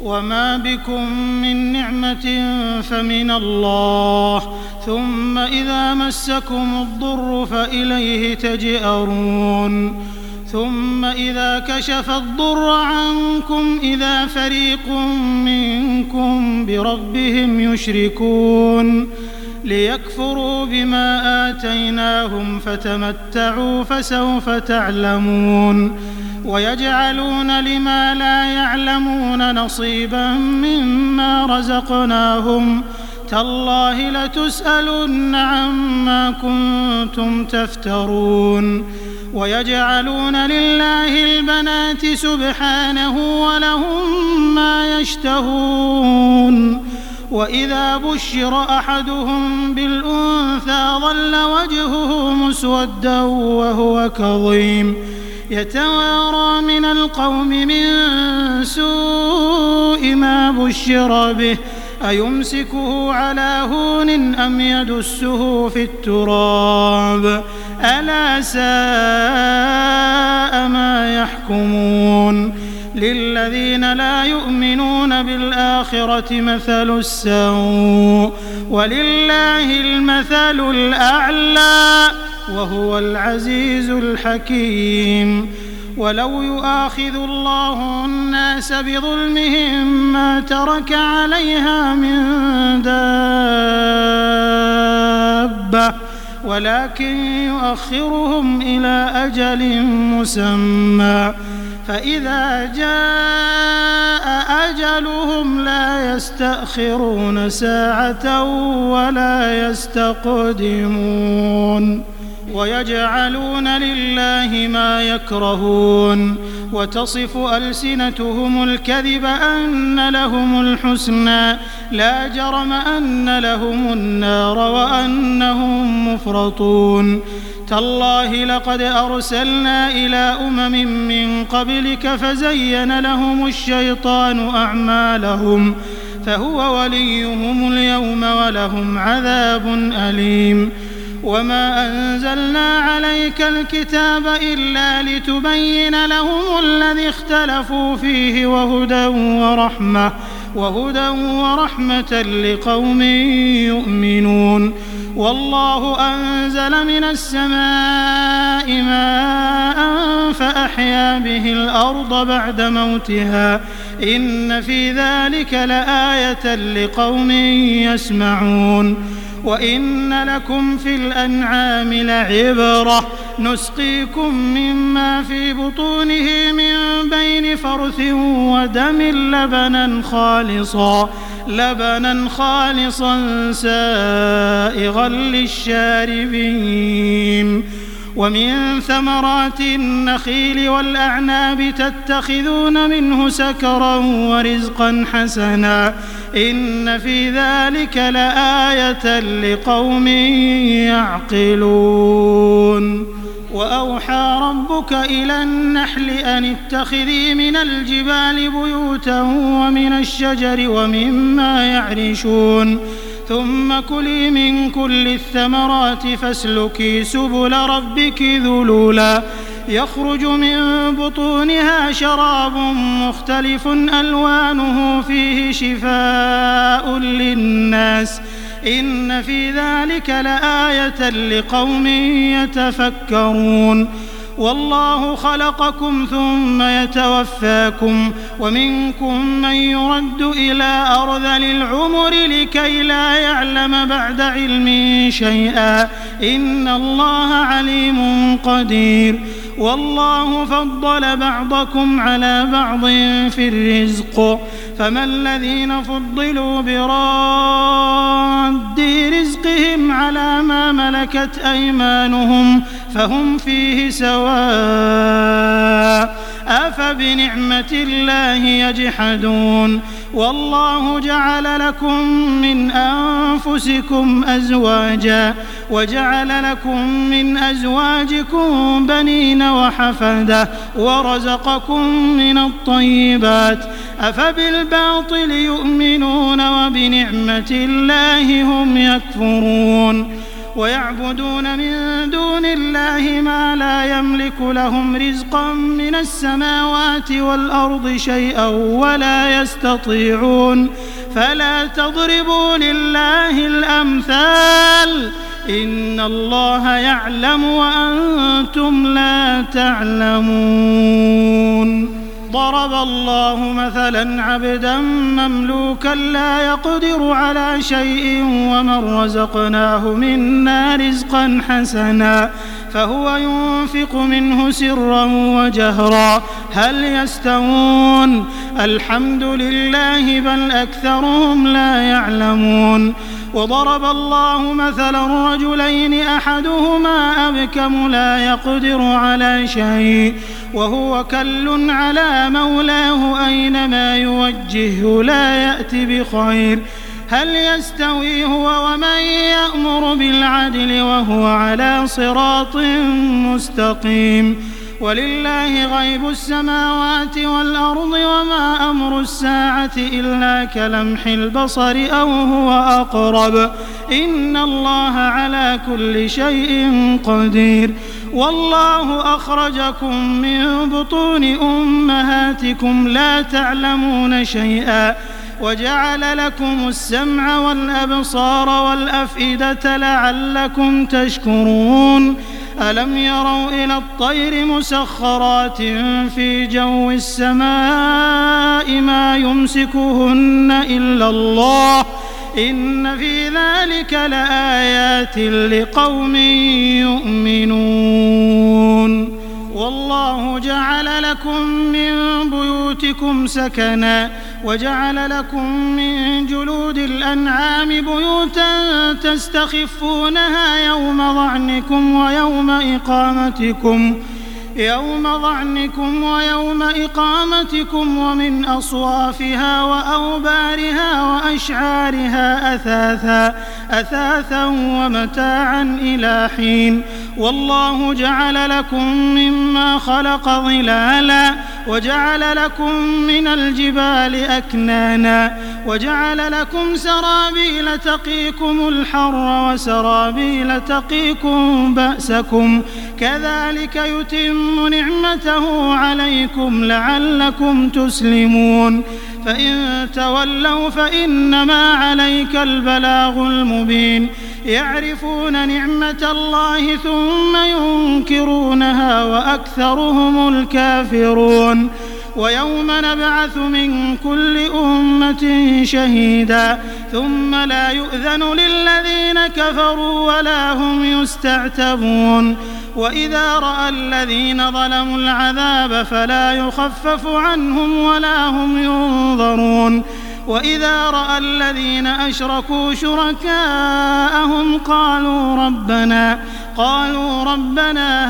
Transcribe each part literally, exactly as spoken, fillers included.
وما بكم من نعمة فمن الله ثم إذا مسكم الضر فإليه تجأرون ثم إذا كشف الضر عنكم إذا فريق منكم بربهم يشركون ليكفروا بما آتيناهم فتمتعوا فسوف تعلمون ويجعلون لما لا يعلمون نصيبا مما رزقناهم تالله لتسألن عما كنتم تفترون ويجعلون لله البنات سبحانه ولهم ما يشتهون وإذا بشر أحدهم بالأنثى ظل وجهه مسودا وهو كظيم يتوارى من القوم من سوء ما بشر به أيمسكه على هون أم يدسه في التراب ألا ساء ما يحكمون للذين لا يؤمنون بالآخرة مثل السوء ولله المثل الأعلى وهو العزيز الحكيم ولو يؤاخذ الله الناس بظلمهم ما ترك عليها من دابة ولكن يؤخرهم إلى أجل مسمى فإذا جاء أجلهم لا يستأخرون ساعة ولا يستقدمون ويجعلون لله ما يكرهون وتصف ألسنتهم الكذب أن لهم الحسنى لا جرم أن لهم النار وأنهم مفرطون تالله لقد أرسلنا إلى أمم من قبلك فزين لهم الشيطان أعمالهم فهو وليهم اليوم ولهم عذاب أليم وما أنزلنا عليك الكتاب إلا لتبين لهم الذي اختلفوا فيه وهدى ورحمة وهدى ورحمة لقوم يؤمنون والله أنزل من السماء ماء فأحيا به الأرض بعد موتها إن في ذلك لآية لقوم يسمعون وإن لكم في الأنعام لعبرة نسقيكم مما في بطونه من بين فرث ودم لبنا خالصا لبنا خالصا سائغا للشاربين ومن ثمرات النخيل والأعناب تتخذون منه سكرا ورزقا حسنا إن في ذلك لآية لقوم يعقلون وأوحى ربك إلى النحل أن اتخذي من الجبال بيوتا ومن الشجر ومما يعرشون ثم كلي من كل الثمرات فاسلكي سبل ربك ذلولا يخرج من بطونها شراب مختلف ألوانه فيه شفاء للناس إن في ذلك لآية لقوم يتفكرون والله خلقكم ثم يتوفاكم ومنكم من يرد إلى أرذل العمر لكي لا يعلم بعد علم شيئا إن الله عليم قدير والله فضل بعضكم على بعض في الرزق فما الذين فضلوا براد رزقهم على ما ملكت أيمانهم فهم فيه سواء أفبنعمة الله يجحدون والله جعل لكم من أنفسكم أزواجا وجعل لكم من أزواجكم بنين وحفدة ورزقكم من الطيبات أفبالباطل يؤمنون وبنعمة الله هم يكفرون ويعبدون من دون الله ما لا يملك لهم رزقا من السماوات والأرض شيئا ولا يستطيعون فلا تضربوا لله الأمثال إن الله يعلم وأنتم لا تعلمون. ضرب الله مثلا عبدا مملوكا لا يقدر على شيء ومن رزقناه منا رزقا حسنا فهو ينفق منه سرا وجهرا هل يستوون الحمد لله بل أكثرهم لا يعلمون. وضرب الله مثلا رجلين أحدهما أبكم لا يقدر على شيء وهو كل على مولاه أينما يوجهه لا يأتي بخير هل يستوي هو ومن يأمر بالعدل وهو على صراط مستقيم. ولله غيب السماوات والأرض وما أمر الساعة إلا كلمح البصر أو هو أقرب إن الله على كل شيء قدير. والله أخرجكم من بطون أمهاتكم لا تعلمون شيئا وجعل لكم السمع والأبصار والأفئدة لعلكم تشكرون. ألم يروا إلى الطير مسخرات في جو السماء ما يمسكهن إلا الله إن في ذلك لآيات لقوم يؤمنون. والله جعل لكم من بيوتكم سكنا وجعل لكم من جلود الأنعام بيوتا تستخفونها يوم ظعنكم ويوم إقامتكم يوم ظعنكم ويوم إقامتكم ومن أصوافها وأوبارها وأشعارها أثاثا أثاثا ومتاعا إلى حين. والله جعل لكم مما خلق ظلالا وجعل لكم من الجبال أكنانا وجعل لكم سرابيل تقيكم الحر وسرابيل تقيكم بأسكم كذلك يتم نعمته عليكم لعلكم تسلمون. فإن تولوا فإنما عليك البلاغ المبين. يعرفون نعمة الله ثم ينكرونها وأكثرهم الكافرون. ويوم نبعث من كل أمة شهيدا ثم لا يؤذن للذين كفروا ولا هم يستعتبون. وإذا رأى الذين ظلموا العذاب فلا يخفف عنهم ولا هم ينظرون. وإذا رأى الذين أشركوا شركاءهم قالوا ربنا قالوا ربنا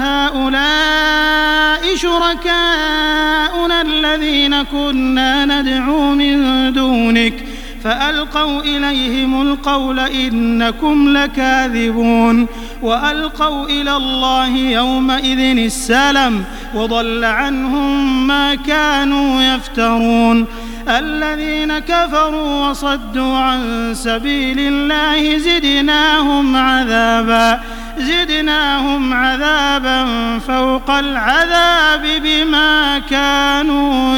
هؤلاء شركاؤنا الذين كنا ندعو من دونك فألقوا إليهم القول إنكم لكاذبون. وألقوا إلى الله يومئذ السلم وضل عنهم ما كانوا يفترون. الذين كفروا وصدوا عن سبيل الله زدناهم عذابا زدناهم عذابا فوق العذاب بما كانوا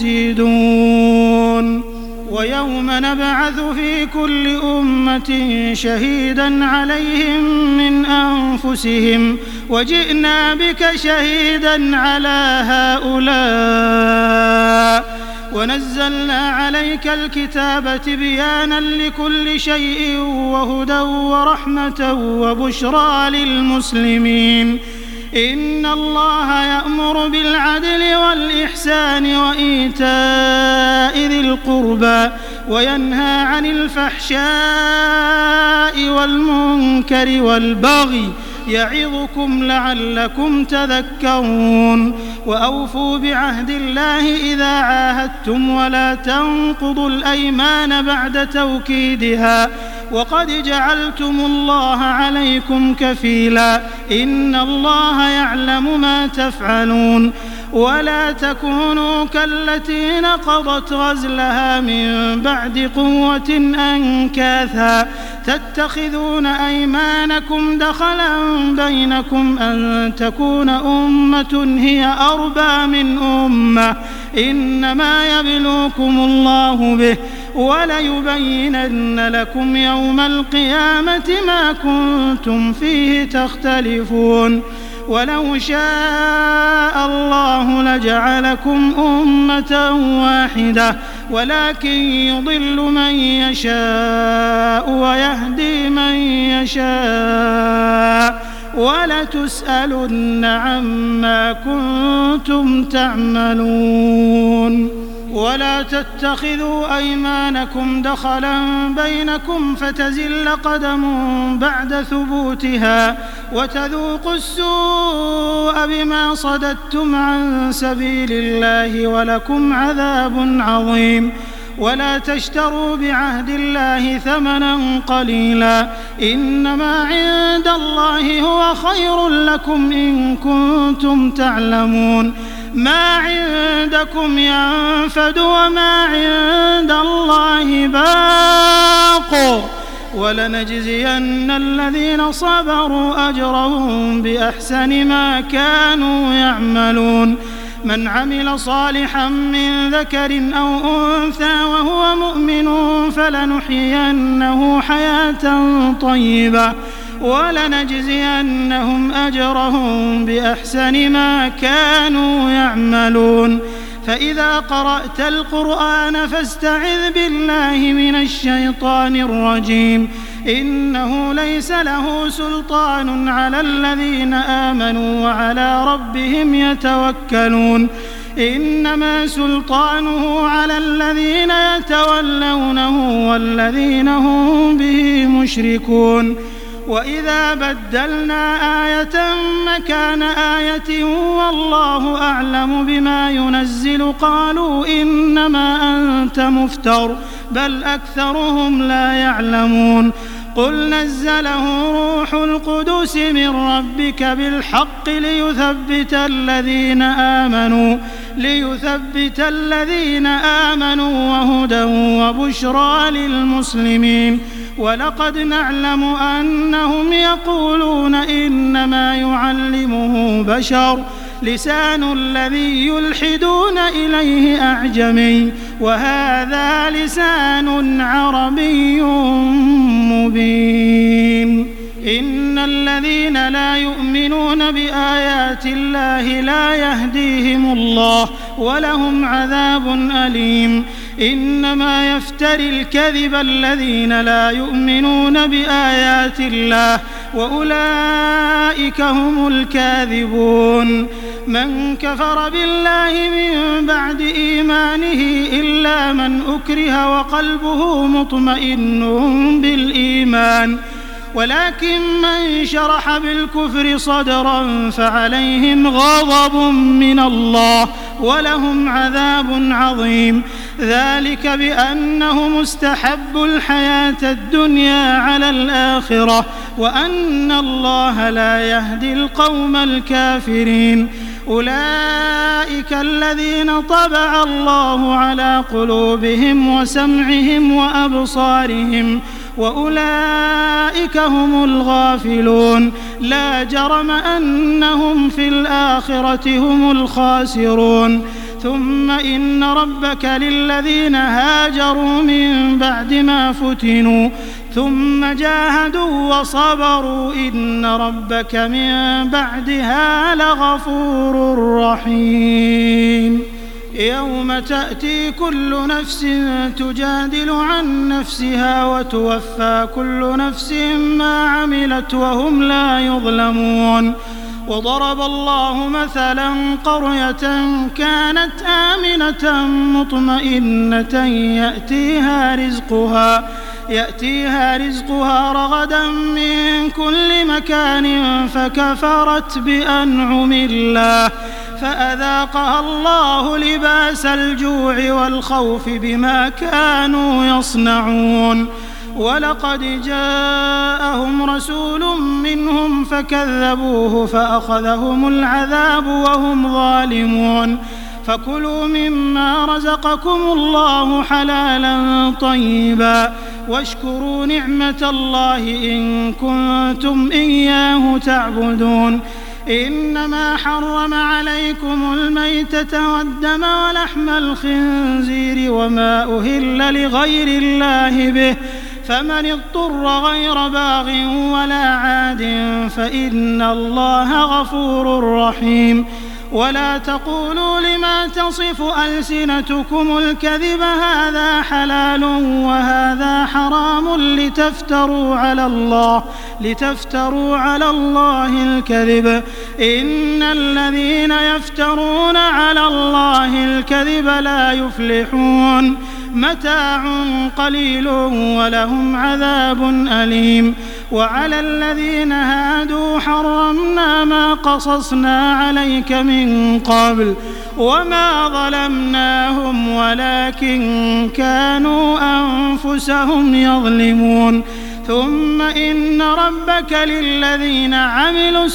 يفسدون. ويوم نبعث في كل أمة شهيدا عليهم من أنفسهم وجئنا بك شهيدا على هؤلاء ونزلنا عليك الكتاب تبيانا لكل شيء وهدى ورحمة وبشرى للمسلمين. إن الله يأمر بالعدل والإحسان وإيتاء ذي القربى وينهى عن الفحشاء والمنكر والبغي يعظكم لعلكم تذكرون. وأوفوا بعهد الله إذا عاهدتم ولا تنقضوا الأيمان بعد توكيدها وقد جعلتم الله عليكم كفيلا إن الله يعلم ما تفعلون. ولا تكونوا كالتي نقضت غزلها من بعد قوة أنكاثا تتخذون أيمانكم دخلا بينكم أن تكون أمة هي أربى من أمة إنما يبلوكم الله به وليبينن لكم يوم القيامة ما كنتم فيه تختلفون ولو شاء الله لجعلكم أمة واحدة ولكن يضل من يشاء ويهدي من يشاء ولتسألن عما كنتم تعملون ولا تتخذوا أيمانكم دخلا بينكم فتزل قدم بعد ثبوتها وتذوقوا السوء بما صددتم عن سبيل الله ولكم عذاب عظيم ولا تشتروا بعهد الله ثمنا قليلا إنما عند الله هو خير لكم إن كنتم تعلمون ما عندكم ينفد وما عند الله باق ولنجزين الذين صبروا أجرهم بأحسن ما كانوا يعملون من عمل صالحا من ذكر أو أنثى وهو مؤمن فلنحيينه حياة طيبة ولنجزينهم أجرهم بأحسن ما كانوا يعملون فإذا قرأت القرآن فاستعذ بالله من الشيطان الرجيم إنه ليس له سلطان على الذين آمنوا وعلى ربهم يتوكلون إنما سلطانه على الذين يتولونه والذين هم به مشركون وإذا بدلنا آية مكان آية والله أعلم بما ينزل قالوا إنما أنت مفتر بل أكثرهم لا يعلمون قل نزله روح القدس من ربك بالحق ليثبت الذين آمنوا ليثبت الذين آمنوا وهدى وبشرى للمسلمين ولقد نعلم أنهم يقولون إنما يعلمه بشر لسان الذي يلحدون إليه أعجمي وهذا لسان عربي مبين إن الذين لا يؤمنون بآيات الله لا يهديهم الله ولهم عذاب أليم إنما يفتري الكذب الذين لا يؤمنون بآيات الله وأولئك هم الكاذبون من كفر بالله من بعد إيمانه إلا من أكره وقلبه مطمئن بالإيمان ولكن من شرح بالكفر صدرا فعليهم غضب من الله ولهم عذاب عظيم ذلك بأنهم استحبوا الحياة الدنيا على الآخرة وأن الله لا يهدي القوم الكافرين أولئك الذين طبع الله على قلوبهم وسمعهم وأبصارهم وأولئك هم الغافلون لا جرم أنهم في الآخرة هم الخاسرون ثم إن ربك للذين هاجروا من بعد ما فتنوا ثم جاهدوا وصبروا إن ربك من بعدها لغفور رحيم يوم تأتي كل نفس تجادل عن نفسها وتوفى كل نفس ما عملت وهم لا يظلمون وضرب الله مثلا قرية كانت آمنة مطمئنة يأتيها رزقها يأتيها رزقها رغدا من كل مكان فكفرت بأنعم الله فأذاقها الله لباس الجوع والخوف بما كانوا يصنعون ولقد جاءهم رسول منهم فكذبوه فأخذهم العذاب وهم ظالمون فكلوا مما رزقكم الله حلالا طيبا واشكروا نعمة الله إن كنتم إياه تعبدون. إنما حرم عليكم الميتة والدم ولحم الخنزير وما أهل لغير الله به، فمن اضطر غير باغ ولا عاد فإن الله غفور رحيم. ولا تقولوا لما تصف ألسنتكم الكذب هذا حلال وهذا حرام لتفتروا على الله لتفتروا على الله الكذب، إن الذين يفترون على الله الكذب لا يفلحون. متاع قليل ولهم عذاب أليم. وعلى الذين هادوا حرمنا ما قصصنا عليك من قبل وما ظلمناهم ولكن كانوا أنفسهم يظلمون. ثم إن ربك للذين عملوا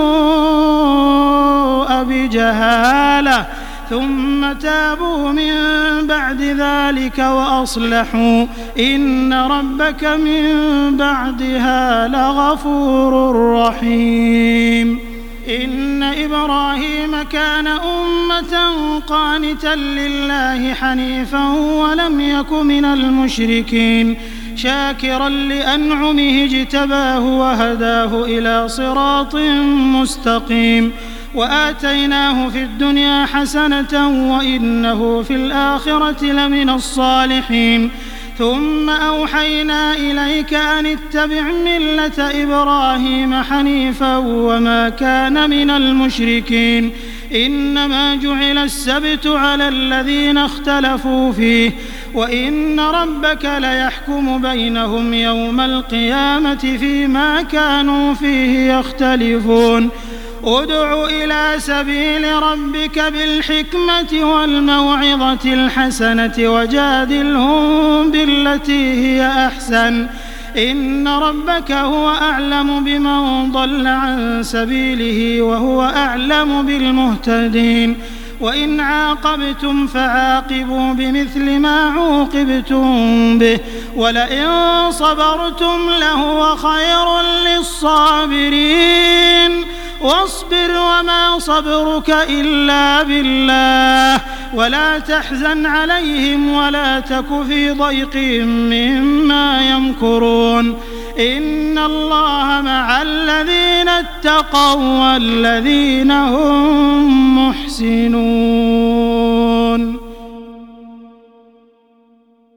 السوء بجهالة ثم تابوا من بعد ذلك وأصلحوا إن ربك من بعدها لغفور رحيم. إن إبراهيم كان أمة قانتا لله حنيفا ولم يك من المشركين شاكرا لأنعمه اجتباه وهداه إلى صراط مستقيم. وآتيناه في الدنيا حسنة وإنه في الآخرة لمن الصالحين. ثم أوحينا إليك أن اتبع ملة إبراهيم حنيفا وما كان من المشركين. إنما جعل السبت على الذين اختلفوا فيه وإن ربك ليحكم بينهم يوم القيامة فيما كانوا فيه يختلفون. ادع إلى سبيل ربك بالحكمة والموعظة الحسنة وجادلهم بالتي هي أحسن إن ربك هو أعلم بمن ضل عن سبيله وهو أعلم بالمهتدين. وإن عاقبتم فعاقبوا بمثل ما عوقبتم به ولئن صبرتم لهو خير للصابرين. واصبر وما صبرك إلا بالله ولا تحزن عليهم ولا تك في ضيق مما يمكرون. إن الله مع الذين اتقوا والذين هم محسنون.